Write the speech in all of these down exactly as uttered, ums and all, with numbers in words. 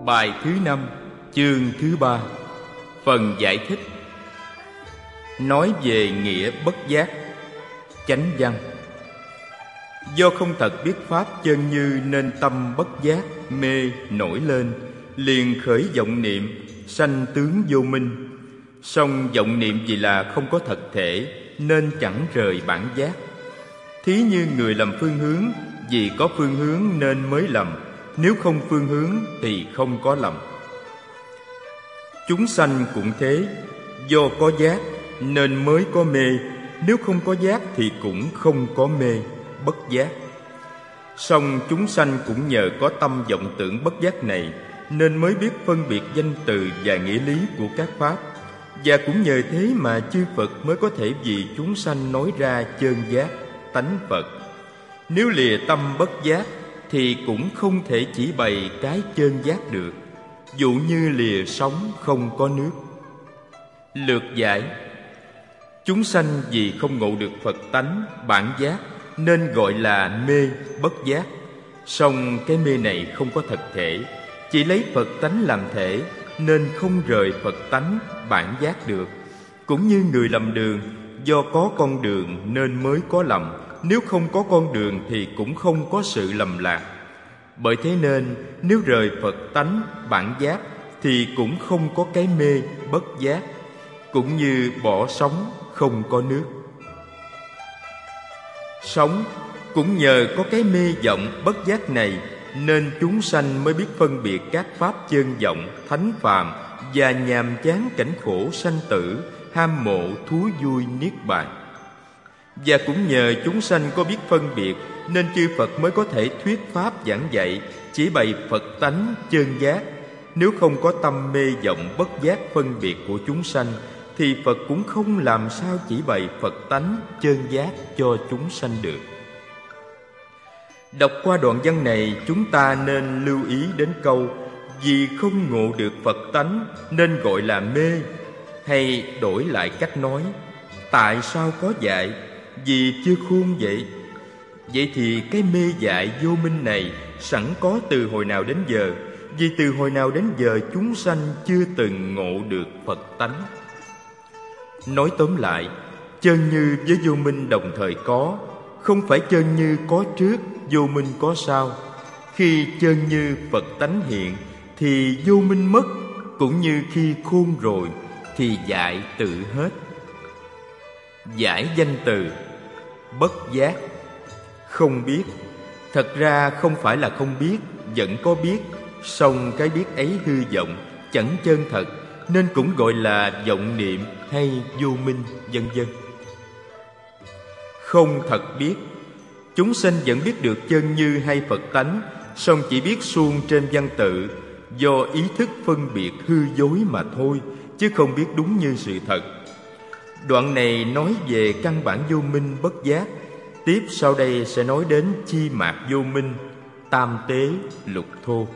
Bài thứ năm, chương thứ ba. Phần giải thích. Nói về nghĩa bất giác. Chánh văn. Do không thật biết pháp chân như nên tâm bất giác, mê nổi lên, liền khởi vọng niệm, sanh tướng vô minh. Song vọng niệm vì là không có thật thể nên chẳng rời bản giác. Thí như người lầm phương hướng, vì có phương hướng nên mới lầm, nếu không phương hướng thì không có lầm. Chúng sanh cũng thế, do có giác nên mới có mê, nếu không có giác thì cũng không có mê, bất giác. Song chúng sanh cũng nhờ có tâm vọng tưởng bất giác này nên mới biết phân biệt danh từ và nghĩa lý của các pháp. Và cũng nhờ thế mà chư Phật mới có thể vì chúng sanh nói ra chân giác, tánh Phật. Nếu lìa tâm bất giác thì cũng không thể chỉ bày cái chân giác được, dụ như lìa sóng không có nước. Lược giải. Chúng sanh vì không ngộ được Phật tánh, bản giác nên gọi là mê, bất giác. Song cái mê này không có thật thể, chỉ lấy Phật tánh làm thể nên không rời Phật tánh, bản giác được. Cũng như người lầm đường, do có con đường nên mới có lầm, nếu không có con đường thì cũng không có sự lầm lạc. Bởi thế nên nếu rời Phật tánh, bản giác thì cũng không có cái mê, bất giác. Cũng như bỏ sóng không có nước. Sóng cũng nhờ có cái mê vọng bất giác này nên chúng sanh mới biết phân biệt các pháp chân vọng, thánh phàm và nhàm chán cảnh khổ sanh tử, ham mộ thú vui niết bàn. Và cũng nhờ chúng sanh có biết phân biệt nên chư Phật mới có thể thuyết pháp giảng dạy, chỉ bày Phật tánh chân giác. Nếu không có tâm mê vọng bất giác phân biệt của chúng sanh thì Phật cũng không làm sao chỉ bày Phật tánh chân giác cho chúng sanh được. Đọc qua đoạn văn này, chúng ta nên lưu ý đến câu vì không ngộ được Phật tánh nên gọi là mê. Hay đổi lại cách nói, tại sao có dạy? Vì chưa khôn vậy. Vậy thì cái mê dại vô minh này sẵn có từ hồi nào đến giờ? Vì từ hồi nào đến giờ chúng sanh chưa từng ngộ được Phật tánh. Nói tóm lại, chân như với vô minh đồng thời có, không phải chân như có trước, vô minh có sau. Khi chân như Phật tánh hiện thì vô minh mất, cũng như khi khôn rồi thì dại tự hết. Giải danh từ bất giác. Không biết. Thật ra không phải là không biết, vẫn có biết, song cái biết ấy hư vọng, chẳng chân thật, nên cũng gọi là vọng niệm hay vô minh, vân vân. Không thật biết. Chúng sanh vẫn biết được chân như hay Phật tánh, song chỉ biết suông trên văn tự, do ý thức phân biệt hư dối mà thôi, chứ không biết đúng như sự thật. Đoạn này nói về căn bản vô minh bất giác. Tiếp sau đây sẽ nói đến chi mạt vô minh, tam tế lục thô.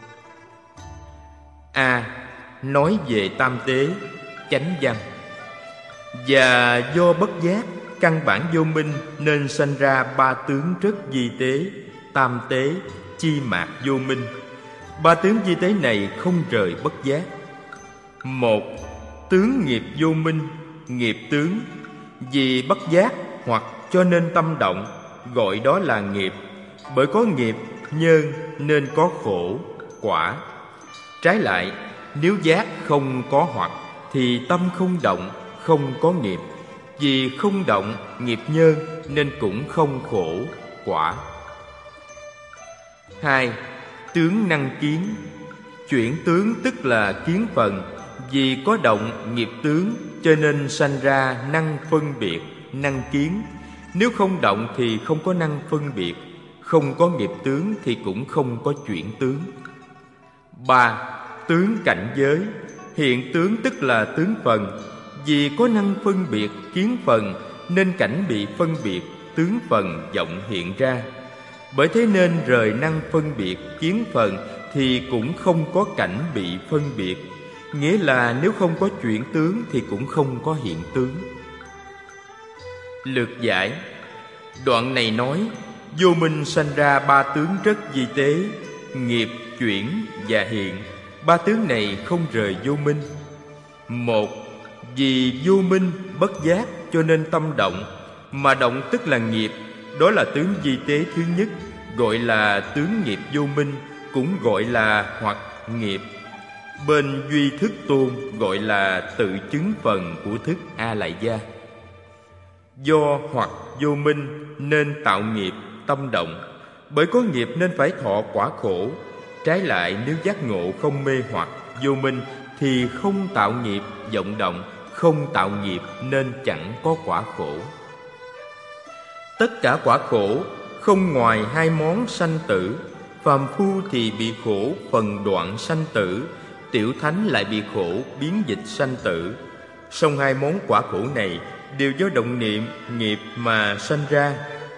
A. Nói về tam tế, chánh văn. Và do bất giác, căn bản vô minh nên sanh ra ba tướng rất vi tế, tam tế, chi mạt vô minh. Ba tướng vi tế này không rời bất giác. Một. Tướng nghiệp vô minh, nghiệp tướng. Vì bất giác hoặc cho nên tâm động, gọi đó là nghiệp. Bởi có nghiệp, nhân nên có khổ, quả. Trái lại, nếu giác không có hoặc thì tâm không động, không có nghiệp. Vì không động, nghiệp nhân nên cũng không khổ, quả. Hai. Tướng năng kiến. Chuyển tướng tức là kiến phần. Vì có động nghiệp tướng cho nên sanh ra năng phân biệt, năng kiến. Nếu không động thì không có năng phân biệt, không có nghiệp tướng thì cũng không có chuyển tướng. Ba. Tướng cảnh giới. Hiện tướng tức là tướng phần. Vì có năng phân biệt kiến phần nên cảnh bị phân biệt, tướng phần vọng hiện ra. Bởi thế nên rời năng phân biệt kiến phần thì cũng không có cảnh bị phân biệt. Nghĩa là nếu không có chuyển tướng thì cũng không có hiện tướng. Lược giải. Đoạn này nói vô minh sanh ra ba tướng rất vi tế, nghiệp, chuyển và hiện. ba tướng này không rời vô minh. Một, vì vô minh bất giác cho nên tâm động, mà động tức là nghiệp, đó là tướng vi tế thứ nhất, gọi là tướng nghiệp vô minh, cũng gọi là hoặc nghiệp. Bên duy thức tôn gọi là tự chứng phần của thức A Lại Gia. Do hoặc vô minh nên tạo nghiệp tâm động, bởi có nghiệp nên phải thọ quả khổ. Trái lại, nếu giác ngộ không mê hoặc vô minh thì không tạo nghiệp vọng động, không tạo nghiệp nên chẳng có quả khổ. Tất cả quả khổ không ngoài hai món sanh tử. Phàm phu thì bị khổ phần đoạn sanh tử, tiểu thánh lại bị khổ biến dịch sanh tử. Song hai món quả khổ này đều do động niệm nghiệp mà sanh ra.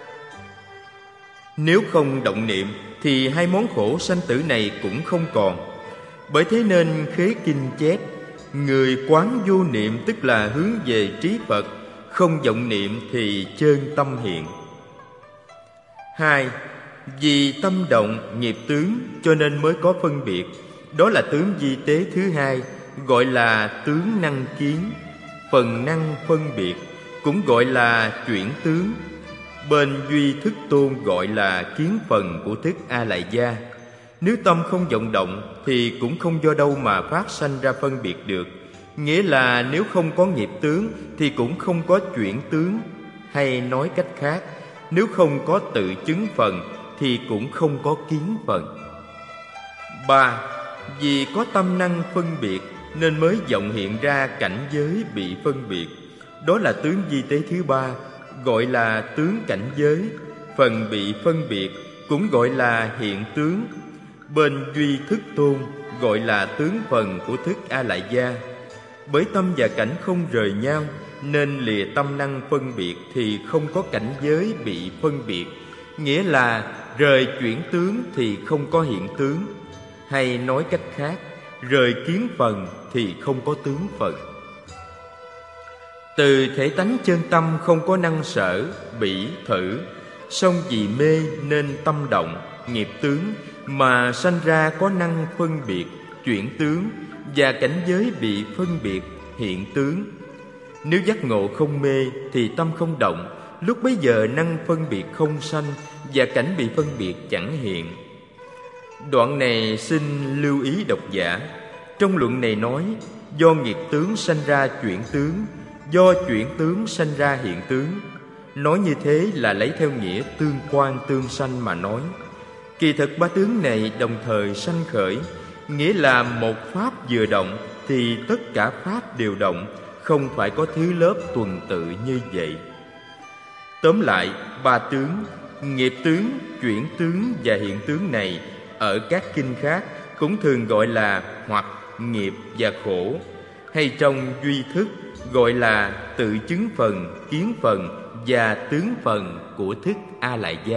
Nếu không động niệm thì hai món khổ sanh tử này cũng không còn. Bởi thế nên Khế Kinh chép: người quán vô niệm tức là hướng về trí Phật, không vọng niệm thì chơn tâm hiện. Hai, vì tâm động nghiệp tướng cho nên mới có phân biệt. Đó là tướng vi tế thứ hai, gọi là tướng năng kiến, phần năng phân biệt, cũng gọi là chuyển tướng. Bên duy thức tôn gọi là kiến phần của thức A Lại Gia. Nếu tâm không vọng động thì cũng không do đâu mà phát sanh ra phân biệt được. Nghĩa là nếu không có nghiệp tướng thì cũng không có chuyển tướng. Hay nói cách khác, nếu không có tự chứng phần thì cũng không có kiến phần. Ba, vì có tâm năng phân biệt nên mới vọng hiện ra cảnh giới bị phân biệt. Đó là tướng vi tế thứ ba, gọi là tướng cảnh giới. Phần bị phân biệt cũng gọi là hiện tướng. Bên duy thức tôn gọi là tướng phần của thức A Lại Gia. Bởi tâm và cảnh không rời nhau nên lìa tâm năng phân biệt thì không có cảnh giới bị phân biệt. Nghĩa là rời chuyển tướng thì không có hiện tướng. Hay nói cách khác, rời kiến phần thì không có tướng phần. Từ thể tánh chân tâm không có năng sở, bỉ, thử, song vì mê nên tâm động, nghiệp tướng, mà sanh ra có năng phân biệt, chuyển tướng, và cảnh giới bị phân biệt, hiện tướng. Nếu giác ngộ không mê thì tâm không động, lúc bấy giờ năng phân biệt không sanh, và cảnh bị phân biệt chẳng hiện. Đoạn này xin lưu ý độc giả. Trong luận này nói, do nghiệp tướng sanh ra chuyển tướng, do chuyển tướng sanh ra hiện tướng. Nói như thế là lấy theo nghĩa tương quan tương sanh mà nói. Kỳ thực ba tướng này đồng thời sanh khởi, nghĩa là một pháp vừa động thì tất cả pháp đều động, không phải có thứ lớp tuần tự như vậy. Tóm lại, ba tướng, nghiệp tướng, chuyển tướng và hiện tướng này ở các kinh khác cũng thường gọi là hoặc, nghiệp và khổ, hay trong duy thức gọi là tự chứng phần, kiến phần và tướng phần của thức A Lại Gia.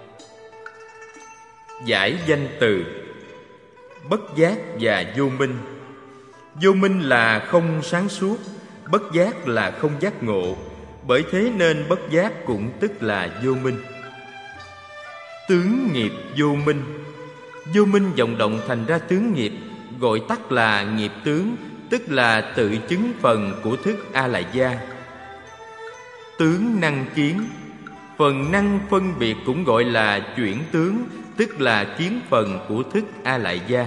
Giải danh từ bất giác và vô minh. Vô minh là không sáng suốt, bất giác là không giác ngộ. Bởi thế nên bất giác cũng tức là vô minh. Tướng nghiệp vô minh. Vô minh vọng động thành ra tướng nghiệp, gọi tắt là nghiệp tướng, tức là tự chứng phần của thức A Lại Gia. Tướng năng kiến. Phần năng phân biệt cũng gọi là chuyển tướng, tức là kiến phần của thức A Lại Gia.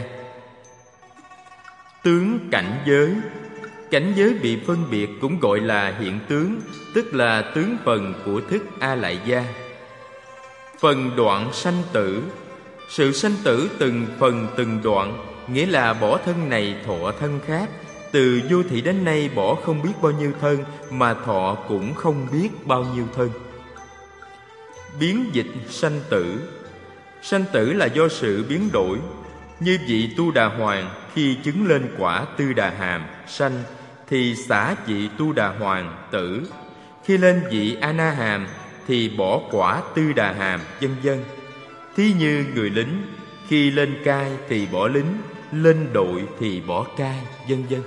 Tướng cảnh giới. Cảnh giới bị phân biệt cũng gọi là hiện tướng, tức là tướng phần của thức A Lại Gia. Phần đoạn sanh tử. Sự sanh tử từng phần từng đoạn, nghĩa là bỏ thân này thọ thân khác. Từ vô thị đến nay bỏ không biết bao nhiêu thân, mà thọ cũng không biết bao nhiêu thân. Biến dịch sanh tử. Sanh tử là do sự biến đổi. Như vị Tu Đà Hoàng khi chứng lên quả Tư Đà Hàm sanh, thì xả vị Tu Đà Hoàng tử. Khi lên vị A Na Hàm thì bỏ quả Tư Đà Hàm, vân vân. Thí như người lính, khi lên cai thì bỏ lính, lên đội thì bỏ cai, vân vân.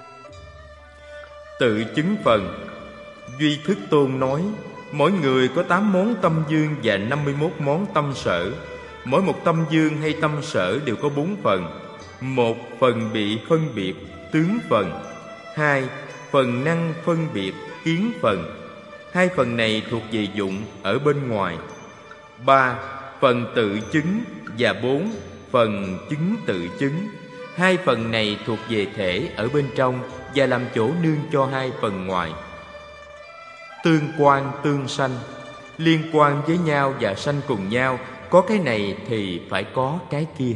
Tự chứng phần. Duy Thức Tôn nói, mỗi người có tám món tâm dương và năm mươi mốt món tâm sở. Mỗi một tâm dương hay tâm sở đều có bốn phần. một phần bị phân biệt tướng phần, hai phần năng phân biệt kiến phần. Hai phần này thuộc về dụng ở bên ngoài. Ba phần tự chứng và bốn phần chứng tự chứng. Hai phần này thuộc về thể ở bên trong và làm chỗ nương cho hai phần ngoài. Tương quan tương sanh, liên quan với nhau và sanh cùng nhau. Có cái này thì phải có cái kia.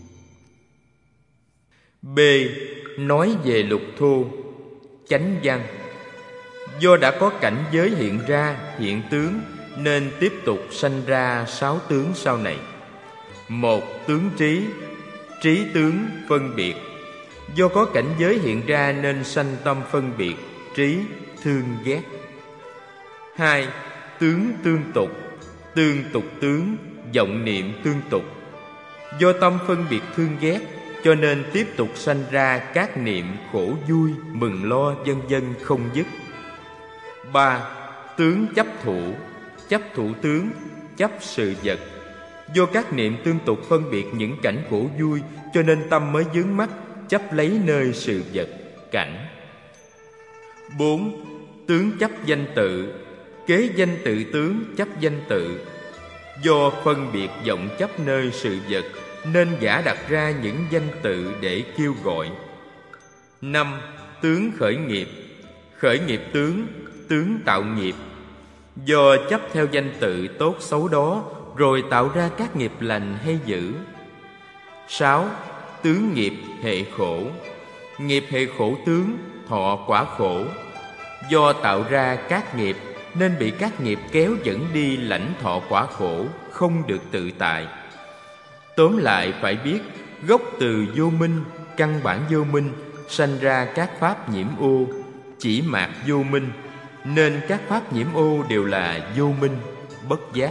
B. Nói về lục thô. Chánh văn. Do đã có cảnh giới hiện ra, hiện tướng, nên tiếp tục sanh ra sáu tướng sau này. Một tướng trí, trí tướng phân biệt. Do có cảnh giới hiện ra nên sanh tâm phân biệt, trí, thương ghét. Hai tướng tương tục, tương tục tướng, vọng niệm tương tục. Do tâm phân biệt thương ghét, cho nên tiếp tục sanh ra các niệm khổ vui, mừng lo, vân vân không dứt. Ba tướng chấp thủ, chấp thủ tướng, chấp sự vật. Do các niệm tương tục phân biệt những cảnh khổ vui, cho nên tâm mới vướng mắc, chấp lấy nơi sự vật, cảnh. Bốn tướng chấp danh tự, kế danh tự tướng, chấp danh tự. Do phân biệt vọng chấp nơi sự vật, nên giả đặt ra những danh tự để kêu gọi. Năm tướng khởi nghiệp, khởi nghiệp tướng, tướng tạo nghiệp. Do chấp theo danh tự tốt xấu đó, rồi tạo ra các nghiệp lành hay dữ. Sáu tướng nghiệp hệ khổ, nghiệp hệ khổ tướng, thọ quả khổ. Do tạo ra các nghiệp, nên bị các nghiệp kéo dẫn đi lãnh thọ quả khổ, không được tự tại. Tóm lại phải biết, gốc từ vô minh, căn bản vô minh, sanh ra các pháp nhiễm ô, chỉ mạt vô minh, nên các pháp nhiễm ô đều là vô minh, bất giác.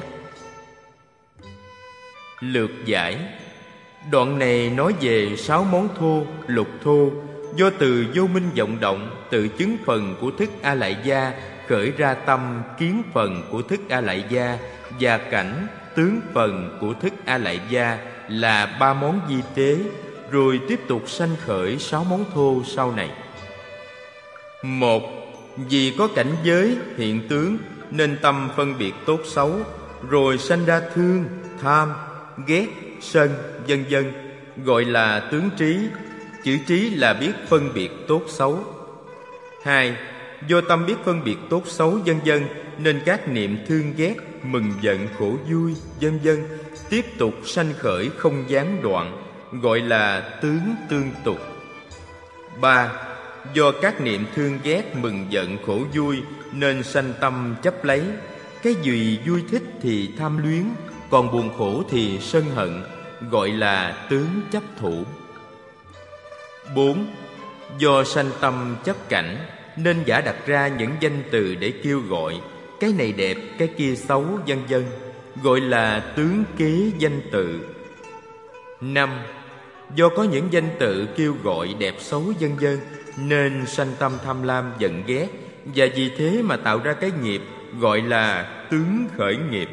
Lược giải. Đoạn này nói về sáu món thô, lục thô. Do từ vô minh vọng động, tự chứng phần của thức A Lại Gia, khởi ra tâm kiến phần của thức A Lại Gia, và cảnh tướng phần của thức A Lại Gia là ba món vi tế, rồi tiếp tục sanh khởi sáu món thô sau này. Một, vì có cảnh giới hiện tướng, nên tâm phân biệt tốt xấu, rồi sanh ra thương, tham, ghét, sân, vân vân, gọi là tướng trí. Chữ trí là biết phân biệt tốt xấu. Hai, do tâm biết phân biệt tốt xấu vân vân, nên các niệm thương ghét, mừng giận, khổ vui, vân vân tiếp tục sanh khởi không gián đoạn, gọi là tướng tương tục. Ba, do các niệm thương ghét, mừng giận, khổ vui, nên sanh tâm chấp lấy. Cái gì vui thích thì tham luyến, còn buồn khổ thì sân hận, gọi là tướng chấp thủ. Bốn, do sanh tâm chấp cảnh, nên giả đặt ra những danh từ để kêu gọi. Cái này đẹp, cái kia xấu, vân vân, gọi là tướng kế danh từ. Năm, do có những danh tự kêu gọi đẹp xấu vân vân, nên sanh tâm tham lam, giận ghét, và vì thế mà tạo ra cái nghiệp, gọi là tướng khởi nghiệp.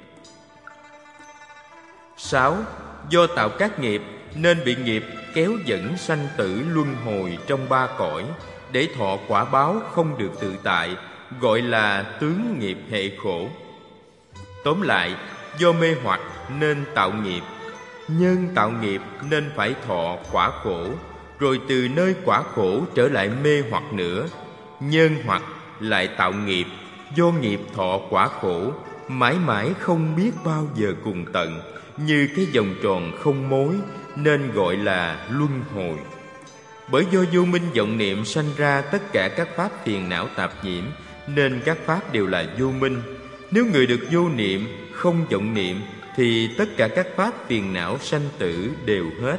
Sáu, do tạo các nghiệp, nên bị nghiệp kéo dẫn sanh tử luân hồi trong ba cõi, để thọ quả báo không được tự tại, gọi là tướng nghiệp hệ khổ. Tóm lại, do mê hoặc nên tạo nghiệp, nhân tạo nghiệp nên phải thọ quả khổ, rồi từ nơi quả khổ trở lại mê hoặc nữa, nhân hoặc lại tạo nghiệp, do nghiệp thọ quả khổ, mãi mãi không biết bao giờ cùng tận, như cái vòng tròn không mối, nên gọi là luân hồi. Bởi do vô minh vọng niệm sanh ra tất cả các pháp phiền não tạp nhiễm, nên các pháp đều là vô minh. Nếu người được vô niệm, không vọng niệm, thì tất cả các pháp phiền não sanh tử đều hết.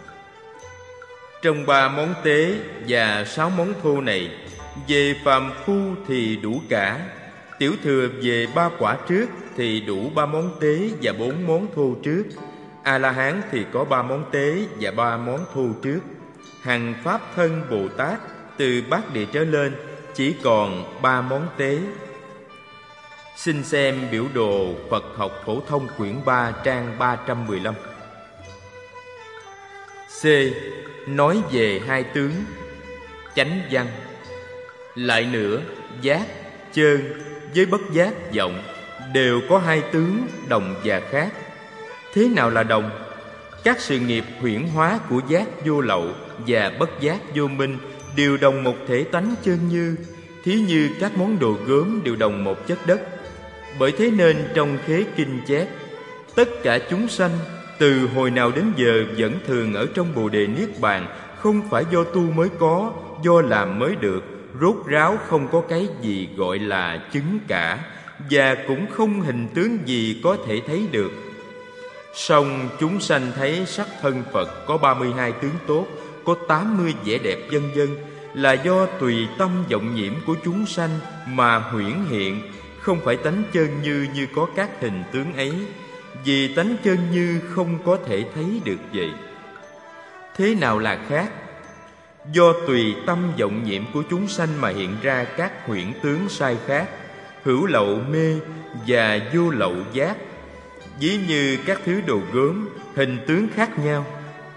Trong ba món tế và sáu món thô này, về phàm phu thì đủ cả. Tiểu thừa về ba quả trước thì đủ ba món tế và bốn món thô trước. A-la-hán thì có ba món tế và ba món thô trước. Hằng pháp thân Bồ Tát từ bát địa trở lên chỉ còn ba món tế. Xin xem biểu đồ Phật học phổ thông quyển ba trang ba trăm mười lăm. C. Nói về hai tướng. Chánh văn. Lại nữa, giác, chơn với bất giác, vọng đều có hai tướng đồng và khác. Thế nào là đồng? Các sự nghiệp huyễn hóa của giác vô lậu và bất giác vô minh đều đồng một thể tánh chân như, thí như các món đồ gốm đều đồng một chất đất. Bởi thế nên trong Khế Kinh chép, tất cả chúng sanh từ hồi nào đến giờ vẫn thường ở trong Bồ Đề Niết Bàn, không phải do tu mới có, do làm mới được, rốt ráo không có cái gì gọi là chứng cả, và cũng không hình tướng gì có thể thấy được. Song chúng sanh thấy sắc thân Phật có ba mươi hai tướng tốt, có tám mươi vẻ đẹp vân vân, là do tùy tâm vọng nhiễm của chúng sanh mà huyễn hiện, không phải tánh chân như như có các hình tướng ấy, vì tánh chân như không có thể thấy được vậy. Thế nào là khác? Do tùy tâm vọng nhiễm của chúng sanh mà hiện ra các huyễn tướng sai khác, hữu lậu mê và vô lậu giác, ví như các thứ đồ gốm, hình tướng khác nhau.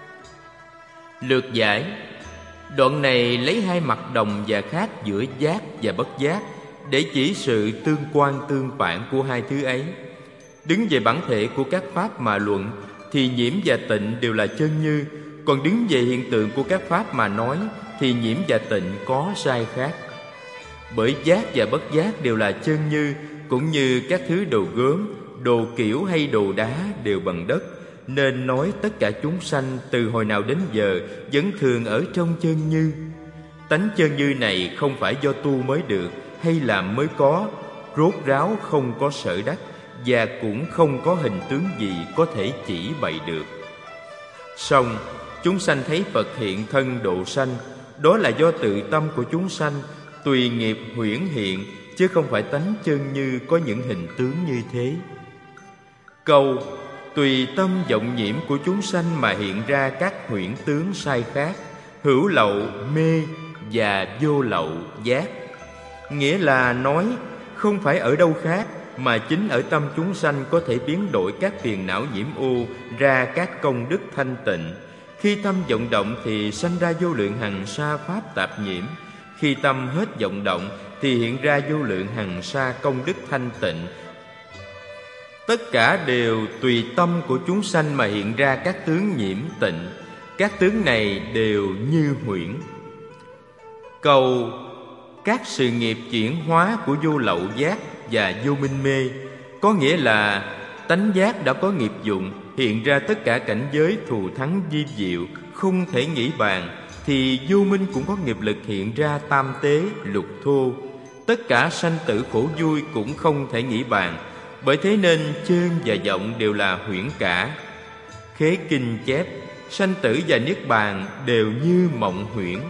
Lược giải. Đoạn này lấy hai mặt đồng và khác giữa giác và bất giác để chỉ sự tương quan tương phản của hai thứ ấy. Đứng về bản thể của các pháp mà luận thì nhiễm và tịnh đều là chân như, còn đứng về hiện tượng của các pháp mà nói thì nhiễm và tịnh có sai khác. Bởi giác và bất giác đều là chân như, cũng như các thứ đồ gốm, đồ kiểu hay đồ đá đều bằng đất, nên nói tất cả chúng sanh từ hồi nào đến giờ vẫn thường ở trong chân như. Tánh chân như này không phải do tu mới được hay làm mới có, rốt ráo không có sở đắc, và cũng không có hình tướng gì có thể chỉ bày được. Song chúng sanh thấy Phật hiện thân độ sanh, đó là do tự tâm của chúng sanh tùy nghiệp huyễn hiện, chứ không phải tánh chân như có những hình tướng như thế. Câu tùy tâm vọng nhiễm của chúng sanh mà hiện ra các huyễn tướng sai khác, hữu lậu mê và vô lậu giác, nghĩa là nói không phải ở đâu khác, mà chính ở tâm chúng sanh có thể biến đổi các phiền não nhiễm ô ra các công đức thanh tịnh. Khi tâm vọng động thì sanh ra vô lượng hằng sa pháp tạp nhiễm, khi tâm hết vọng động thì hiện ra vô lượng hằng sa công đức thanh tịnh. Tất cả đều tùy tâm của chúng sanh mà hiện ra các tướng nhiễm tịnh. Các tướng này đều như huyễn. Câu các sự nghiệp chuyển hóa của vô lậu giác và vô minh mê có nghĩa là tánh giác đã có nghiệp dụng, hiện ra tất cả cảnh giới thù thắng vi diệu không thể nghĩ bàn, thì vô minh cũng có nghiệp lực hiện ra tam tế lục thô, tất cả sanh tử khổ vui cũng không thể nghĩ bàn. Bởi thế nên chơn và vọng đều là huyễn cả. Khế Kinh chép sanh tử và niết bàn đều như mộng huyễn.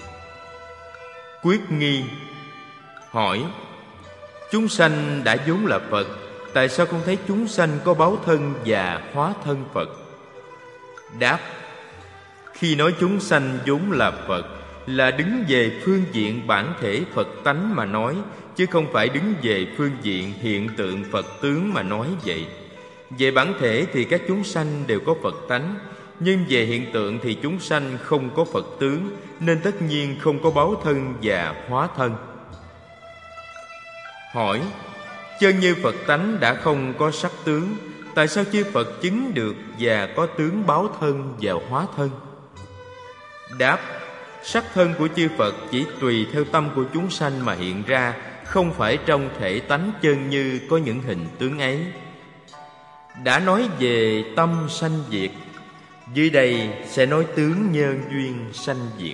Quyết nghi. Hỏi: chúng sanh đã vốn là Phật, tại sao không thấy chúng sanh có báo thân và hóa thân Phật? Đáp: khi nói chúng sanh vốn là Phật là đứng về phương diện bản thể Phật tánh mà nói, chứ không phải đứng về phương diện hiện tượng Phật tướng mà nói vậy. Về bản thể thì các chúng sanh đều có Phật tánh, nhưng về hiện tượng thì chúng sanh không có Phật tướng, nên tất nhiên không có báo thân và hóa thân. Hỏi: chân như Phật tánh đã không có sắc tướng, tại sao chư Phật chứng được và có tướng báo thân và hóa thân? Đáp: sắc thân của chư Phật chỉ tùy theo tâm của chúng sanh mà hiện ra, không phải trong thể tánh chân như có những hình tướng ấy. Đã nói về tâm sanh diệt, dưới đây sẽ nói tướng nhân duyên sanh diệt.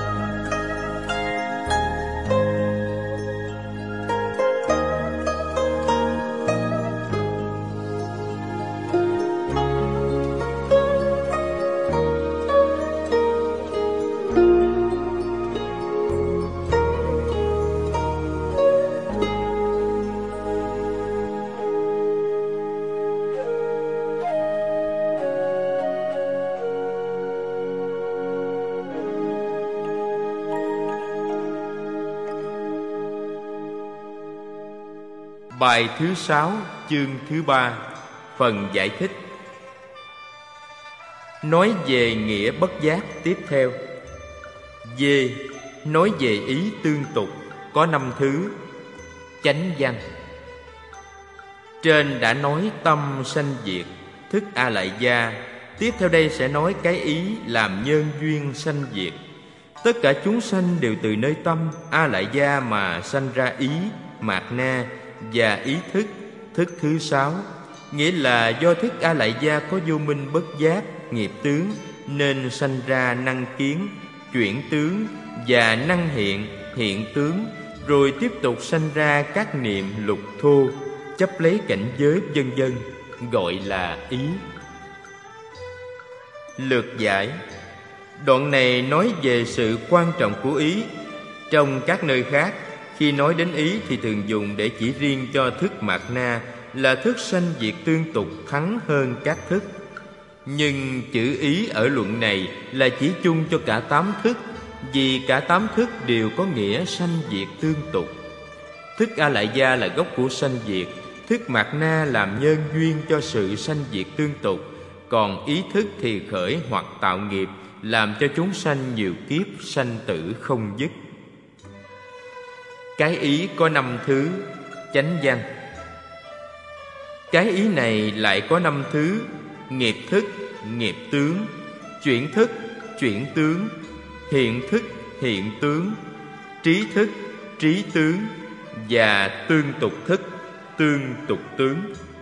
Bài thứ sáu, chương thứ ba, phần giải thích. nói về nghĩa bất giác tiếp theo. D. Nói về ý tương tục, có năm thứ. Chánh văn. Trên đã nói tâm sanh diệt, thức A Lại Gia. Tiếp theo đây sẽ nói cái ý làm nhân duyên sanh diệt. Tất cả chúng sanh đều từ nơi tâm A Lại Gia mà sanh ra ý, mạt na và ý thức, thức thứ sáu. Nghĩa là do thức A Lại Gia có vô minh bất giác, nghiệp tướng, nên sanh ra năng kiến, chuyển tướng và năng hiện, hiện tướng, rồi tiếp tục sanh ra các niệm lục thô, chấp lấy cảnh giới vân vân, gọi là ý. Lược giải. Đoạn này nói về sự quan trọng của ý. Trong các nơi khác, khi nói đến ý thì thường dùng để chỉ riêng cho thức mạt na, là thức sanh diệt tương tục thắng hơn các thức. Nhưng chữ ý ở luận này là chỉ chung cho cả tám thức, vì cả tám thức đều có nghĩa sanh diệt tương tục. Thức A Lại Gia là gốc của sanh diệt, thức mạt na làm nhân duyên cho sự sanh diệt tương tục, còn ý thức thì khởi hoặc tạo nghiệp, làm cho chúng sanh nhiều kiếp sanh tử không dứt. Cái ý có năm thứ. Chánh văn. Cái ý này lại có năm thứ: nghiệp thức, nghiệp tướng, chuyển thức, chuyển tướng, hiện thức, hiện tướng, trí thức, trí tướng và tương tục thức, tương tục tướng.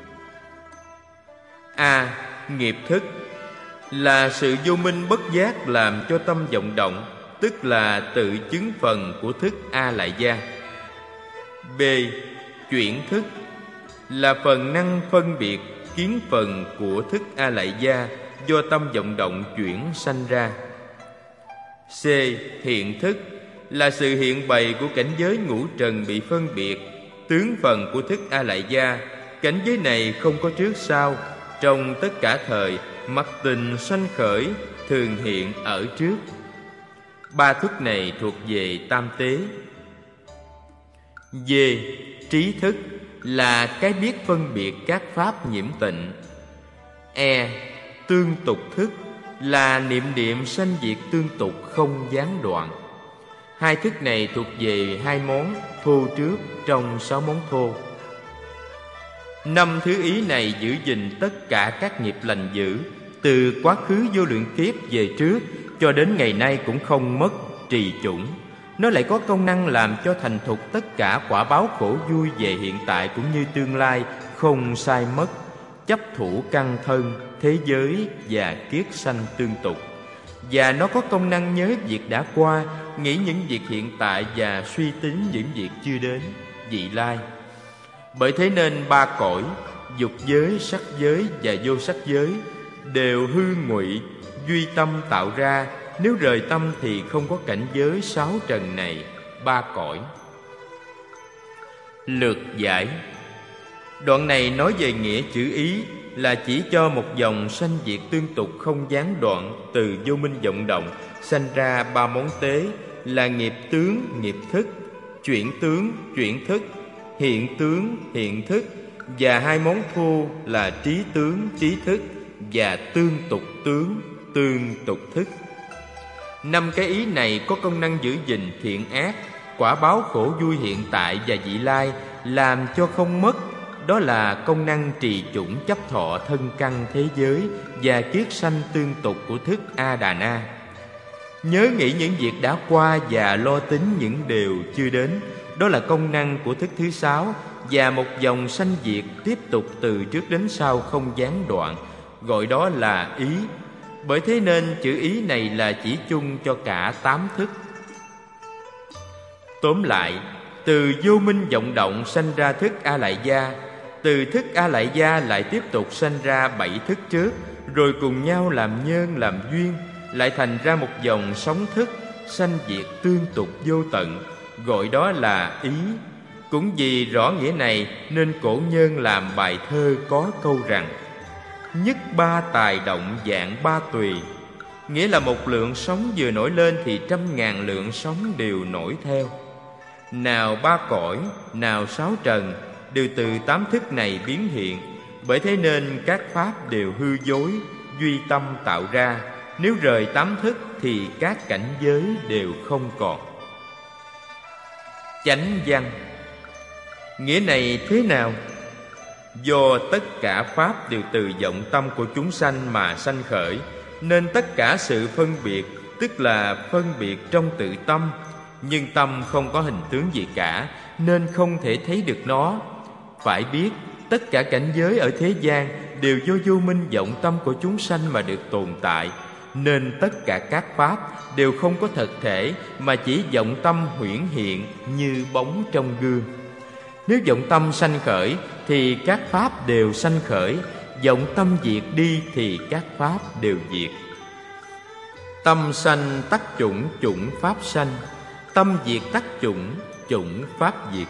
A. Nghiệp thức là sự vô minh bất giác làm cho tâm vọng động, tức là tự chứng phần của thức A Lại Gia. B. Chuyển thức là phần năng phân biệt kiến phần của thức A Lại Gia do tâm vọng động chuyển sanh ra. C. Hiện thức là sự hiện bày của cảnh giới ngũ trần bị phân biệt, tướng phần của thức A Lại Gia. Cảnh giới này không có trước sau, trong tất cả thời, mặc tình sanh khởi, thường hiện ở trước. Ba thức này thuộc về tam tế. D. Trí thức là cái biết phân biệt các pháp nhiễm tịnh. E. Tương tục thức là niệm niệm sanh diệt tương tục không gián đoạn. Hai thức này thuộc về hai món thô trước trong sáu món thô. Năm thứ ý này giữ gìn tất cả các nghiệp lành dữ, từ quá khứ vô lượng kiếp về trước cho đến ngày nay cũng không mất trì chủng. Nó lại có công năng làm cho thành thục tất cả quả báo khổ vui về hiện tại cũng như tương lai, không sai mất, chấp thủ căn thân, thế giới và kiết sanh tương tục. Và nó có công năng nhớ việc đã qua, nghĩ những việc hiện tại và suy tính những việc chưa đến, vị lai. Bởi thế nên ba cõi, dục giới, sắc giới và vô sắc giới đều hư ngụy, duy tâm tạo ra. Nếu rời tâm thì không có cảnh giới sáu trần này, ba cõi. Lược giải. Đoạn này nói về nghĩa chữ ý là chỉ cho một dòng sanh diệt tương tục không gián đoạn, từ vô minh vọng động sanh ra ba món tế là nghiệp tướng, nghiệp thức, chuyển tướng, chuyển thức, hiện tướng, hiện thức, và hai món thô là trí tướng, trí thức và tương tục tướng, tương tục thức. Năm cái ý này có công năng giữ gìn thiện ác, quả báo khổ vui hiện tại và vị lai, làm cho không mất. Đó là công năng trì chủng chấp thọ thân căn thế giới và kiết sanh tương tục của thức A Đà Na. Nhớ nghĩ những việc đã qua và lo tính những điều chưa đến. Đó là công năng của thức thứ sáu, và một dòng sanh diệt tiếp tục từ trước đến sau không gián đoạn, gọi đó là ý. Bởi thế nên chữ ý này là chỉ chung cho cả tám thức. Tóm lại, từ vô minh vọng động sanh ra thức A Lại Gia, từ thức A Lại Gia lại tiếp tục sanh ra bảy thức trước, rồi cùng nhau làm nhân làm duyên, lại thành ra một dòng sóng thức sanh diệt tương tục vô tận, gọi đó là ý. Cũng vì rõ nghĩa này nên cổ nhân làm bài thơ có câu rằng: nhất ba tài động dạng ba tùy. Nghĩa là một lượng sóng vừa nổi lên thì trăm ngàn lượng sóng đều nổi theo. Nào ba cõi, nào sáu trần đều từ tám thức này biến hiện. Bởi thế nên các pháp đều hư dối, duy tâm tạo ra. Nếu rời tám thức thì các cảnh giới đều không còn. Chánh văn. Nghĩa này thế nào? Do tất cả pháp đều từ vọng tâm của chúng sanh mà sanh khởi, nên tất cả sự phân biệt, tức là phân biệt trong tự tâm, nhưng tâm không có hình tướng gì cả, nên không thể thấy được nó. Phải biết, tất cả cảnh giới ở thế gian đều do vô minh vọng tâm của chúng sanh mà được tồn tại, nên tất cả các pháp đều không có thật thể, mà chỉ vọng tâm huyễn hiện như bóng trong gương. Nếu vọng tâm sanh khởi thì các pháp đều sanh khởi, vọng tâm diệt đi thì các pháp đều diệt. Tâm sanh tắc chủng, chủng pháp sanh. Tâm diệt tắc chủng, chủng pháp diệt.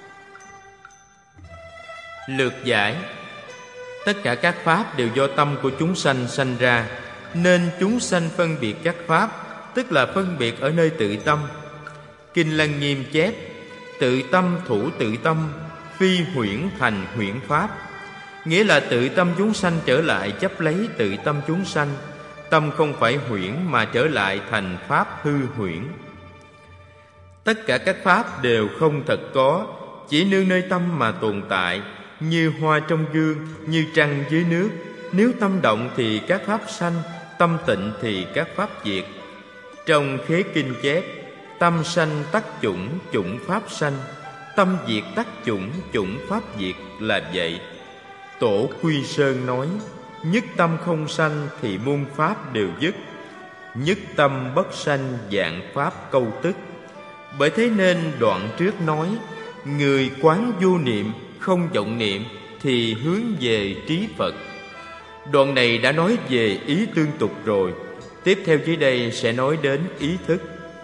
Lược giải. Tất cả các pháp đều do tâm của chúng sanh sanh ra, nên chúng sanh phân biệt các pháp, tức là phân biệt ở nơi tự tâm. Kinh Lăng Nghiêm chép: tự tâm thủ tự tâm, phi huyễn thành huyễn pháp. Nghĩa là tự tâm chúng sanh trở lại chấp lấy tự tâm chúng sanh. Tâm không phải huyễn mà trở lại thành pháp hư huyễn. Tất cả các pháp đều không thật có, chỉ nương nơi tâm mà tồn tại, như hoa trong gương, như trăng dưới nước. Nếu tâm động thì các pháp sanh, tâm tịnh thì các pháp diệt. Trong Khế Kinh chép: tâm sanh tắc chủng, chủng pháp sanh. Tâm diệt tắc chủng, chủng pháp diệt là vậy. Tổ Quy Sơn nói: nhất tâm không sanh thì muôn pháp đều dứt. Nhất tâm bất sanh vạn pháp câu tức. Bởi thế nên đoạn trước nói: người quán vô niệm, không vọng niệm thì hướng về trí Phật. Đoạn này đã nói về ý tương tục rồi. Tiếp theo dưới đây sẽ nói đến ý thức.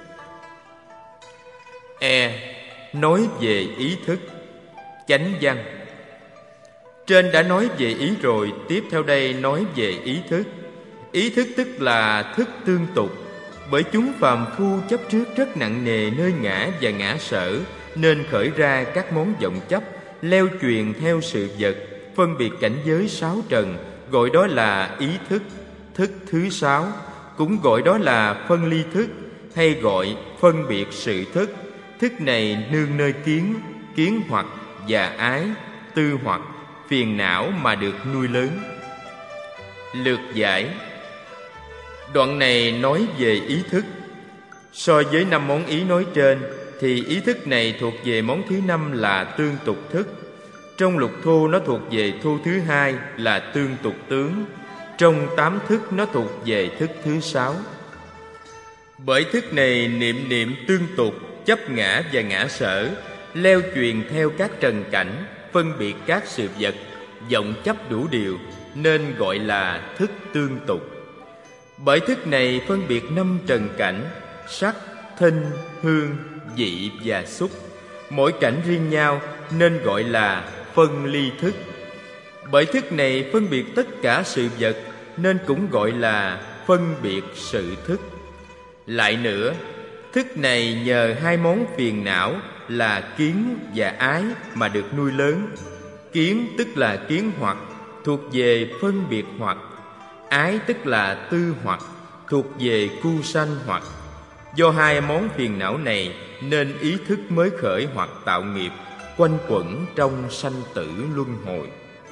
E. Nói về ý thức. Chánh văn. Trên đã nói về ý rồi, tiếp theo đây nói về ý thức. Ý thức tức là thức tương tục. Bởi chúng phàm phu chấp trước rất nặng nề nơi ngã và ngã sở, nên khởi ra các món vọng chấp, leo truyền theo sự vật, phân biệt cảnh giới sáu trần, gọi đó là ý thức. Thức thứ sáu cũng gọi đó là phân ly thức, hay gọi phân biệt sự thức. Thức này nương nơi kiến, kiến hoặc và ái, tư hoặc, phiền não mà được nuôi lớn. Lược giải. Đoạn này nói về ý thức. So với năm món ý nói trên thì ý thức này thuộc về món thứ năm là tương tục thức. Trong lục thu nó thuộc về thu thứ hai là tương tục tướng. Trong tám thức nó thuộc về thức thứ sáu. Bởi thức này niệm niệm tương tục, chấp ngã và ngã sở, leo truyền theo các trần cảnh, phân biệt các sự vật, vọng chấp đủ điều, nên gọi là thức tương tục. Bởi thức này phân biệt năm trần cảnh: sắc, thinh, hương, vị và xúc. Mỗi cảnh riêng nhau nên gọi là phân ly thức. Bởi thức này phân biệt tất cả sự vật nên cũng gọi là phân biệt sự thức. Lại nữa, thức này nhờ hai món phiền não là kiến và ái mà được nuôi lớn. Kiến tức là kiến hoặc, thuộc về phân biệt hoặc. Ái tức là tư hoặc, thuộc về cu sanh hoặc. Do hai món phiền não này nên ý thức mới khởi hoặc tạo nghiệp, quanh quẩn trong sanh tử luân hồi.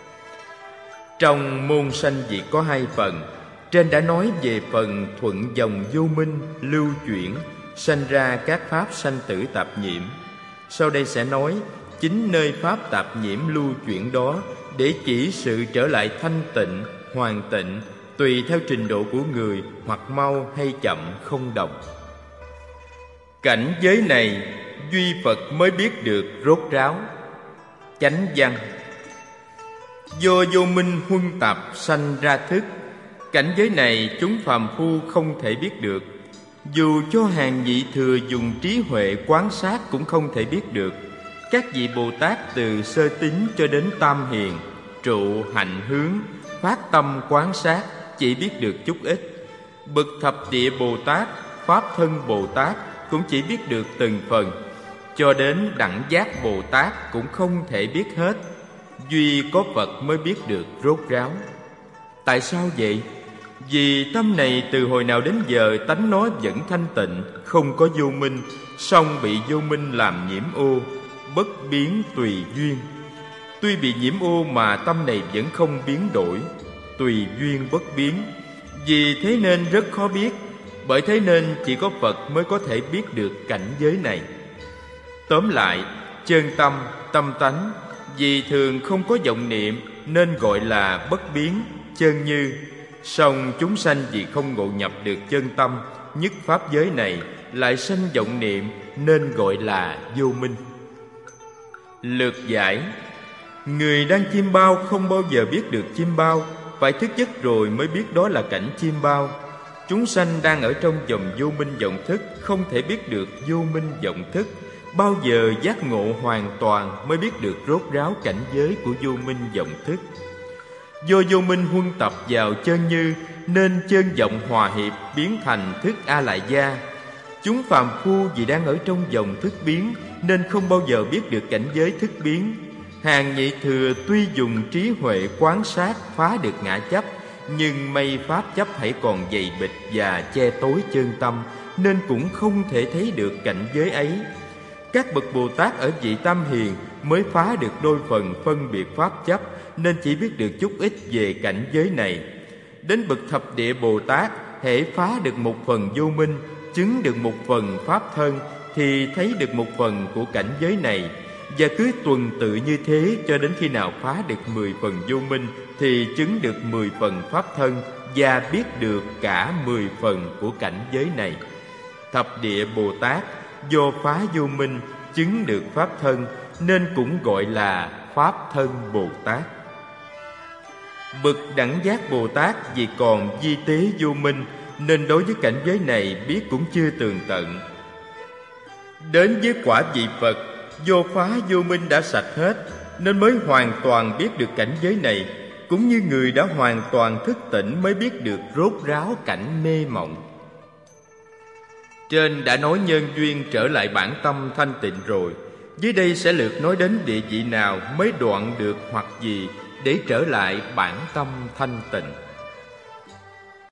Trong môn sanh diệt có hai phần. Trên đã nói về phần thuận dòng vô minh lưu chuyển, sanh ra các pháp sanh tử tạp nhiễm. Sau đây sẽ nói chính nơi pháp tạp nhiễm lưu chuyển đó để chỉ sự trở lại thanh tịnh, hoàn tịnh, tùy theo trình độ của người, hoặc mau hay chậm không đồng. Cảnh giới này duy Phật mới biết được rốt ráo. Chánh văn. Do vô minh huân tạp sanh ra thức. Cảnh giới này chúng phàm phu không thể biết được. Dù cho hàng vị thừa dùng trí huệ quán sát cũng không thể biết được. Các vị Bồ Tát từ sơ tín cho đến tam hiền, trụ hạnh hướng, phát tâm quán sát chỉ biết được chút ít. Bậc thập địa Bồ Tát, Pháp thân Bồ Tát cũng chỉ biết được từng phần. Cho đến đẳng giác Bồ Tát cũng không thể biết hết. Duy có Phật mới biết được rốt ráo. Tại sao vậy? Vì tâm này từ hồi nào đến giờ tánh nó vẫn thanh tịnh, không có vô minh, song bị vô minh làm nhiễm ô, bất biến tùy duyên. Tuy bị nhiễm ô mà tâm này vẫn không biến đổi, tùy duyên bất biến. Vì thế nên rất khó biết, bởi thế nên chỉ có Phật mới có thể biết được cảnh giới này. Tóm lại, chân tâm, tâm tánh, vì thường không có vọng niệm nên gọi là bất biến, chân như. Song chúng sanh vì không ngộ nhập được chân tâm, nhất pháp giới này, lại sanh vọng niệm nên gọi là vô minh. Lược giải: người đang chiêm bao không bao giờ biết được chiêm bao, phải thức giấc rồi mới biết đó là cảnh chiêm bao. Chúng sanh đang ở trong vòng vô minh vọng thức, không thể biết được vô minh vọng thức. Bao giờ giác ngộ hoàn toàn mới biết được rốt ráo cảnh giới của vô minh vọng thức. Do vô minh huân tập vào chân như, nên chân vọng hòa hiệp biến thành thức A Lại Gia. Chúng phàm phu vì đang ở trong vòng thức biến, nên không bao giờ biết được cảnh giới thức biến. Hàng nhị thừa tuy dùng trí huệ quán sát phá được ngã chấp, nhưng mây pháp chấp hãy còn dày bịch và che tối chân tâm, nên cũng không thể thấy được cảnh giới ấy. Các bậc Bồ Tát ở vị Tam Hiền mới phá được đôi phần phân biệt pháp chấp, nên chỉ biết được chút ít về cảnh giới này. Đến bậc Thập Địa Bồ Tát, hễ phá được một phần vô minh, chứng được một phần pháp thân, thì thấy được một phần của cảnh giới này. Và cứ tuần tự như thế cho đến khi nào phá được mười phần vô minh, thì chứng được mười phần pháp thân và biết được cả mười phần của cảnh giới này. Thập Địa Bồ Tát do phá vô minh chứng được pháp thân, nên cũng gọi là Pháp Thân Bồ Tát. Bậc Đẳng Giác Bồ Tát vì còn vi tế vô minh, nên đối với cảnh giới này biết cũng chưa tường tận. Đến với quả vị Phật, do phá vô minh đã sạch hết, nên mới hoàn toàn biết được cảnh giới này, cũng như người đã hoàn toàn thức tỉnh mới biết được rốt ráo cảnh mê mộng. Trên đã nói nhân duyên trở lại bản tâm thanh tịnh rồi, dưới đây sẽ lược nói đến địa vị nào mới đoạn được hoặc gì để trở lại bản tâm thanh tịnh.